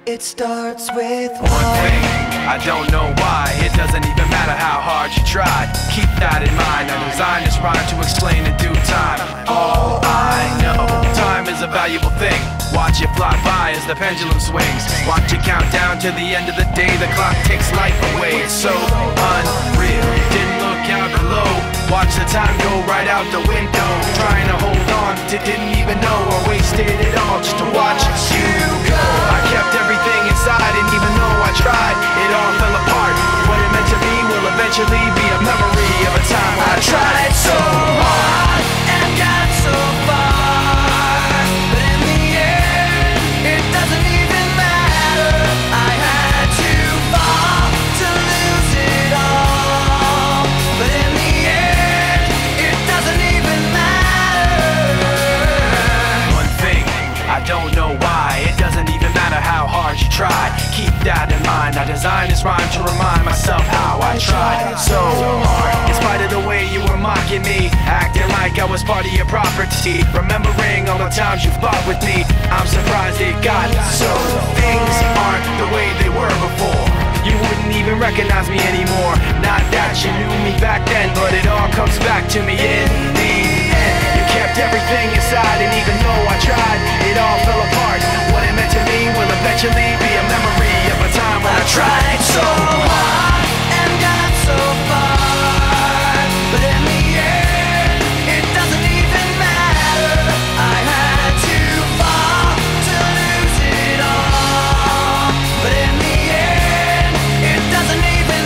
It starts with one thing, I don't know why. It doesn't even matter how hard you try. Keep that in mind, I designed this rhyme to explain in due time. All I know, time is a valuable thing. Watch it fly by as the pendulum swings. Watch it count down to the end of the day. The clock takes life away, it's so unreal. Didn't look out below, watch the time go right out the window. Trying to hold on to didn't even know I wasted it all just to watch you go. I kept everything inside, and even though I tried, it all fell apart. What it meant to be will eventually be a memory of a time when I tried so hard and got so far, but in the end, it doesn't even matter. I had to fall to lose it all, but in the end, it doesn't even matter. One thing, I don't know why. It doesn't even matter how hard you try. Keep that in mind, I designed this rhyme to remind myself how I tried so hard. In spite of the way you were mocking me, acting like I was part of your property, remembering all the times you fought with me, I'm surprised it got so. Things aren't the way they were before. You wouldn't even recognize me anymore. Not that you knew me back then, but it all comes back to me in the end. You kept everything inside, and even though I tried, it all fell apart. What it meant to me will eventually be a memory of a time when I tried so hard and got so far, but in the end, it doesn't even matter. I had to fall to lose it all, but in the end, it doesn't even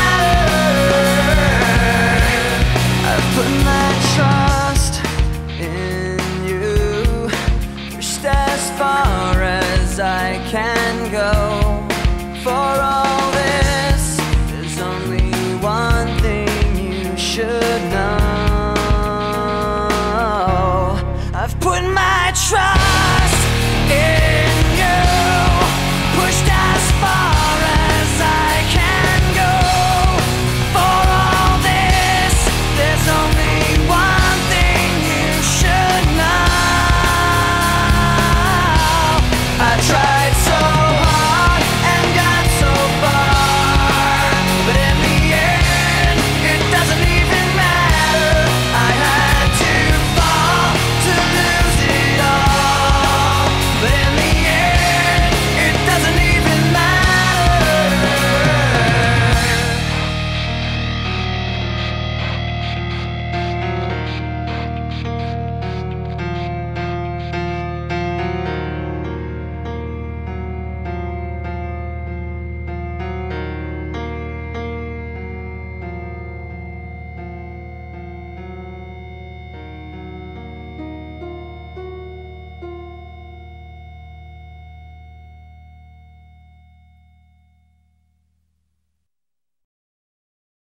matter. I've put my trust in you, pushed as far as I can go.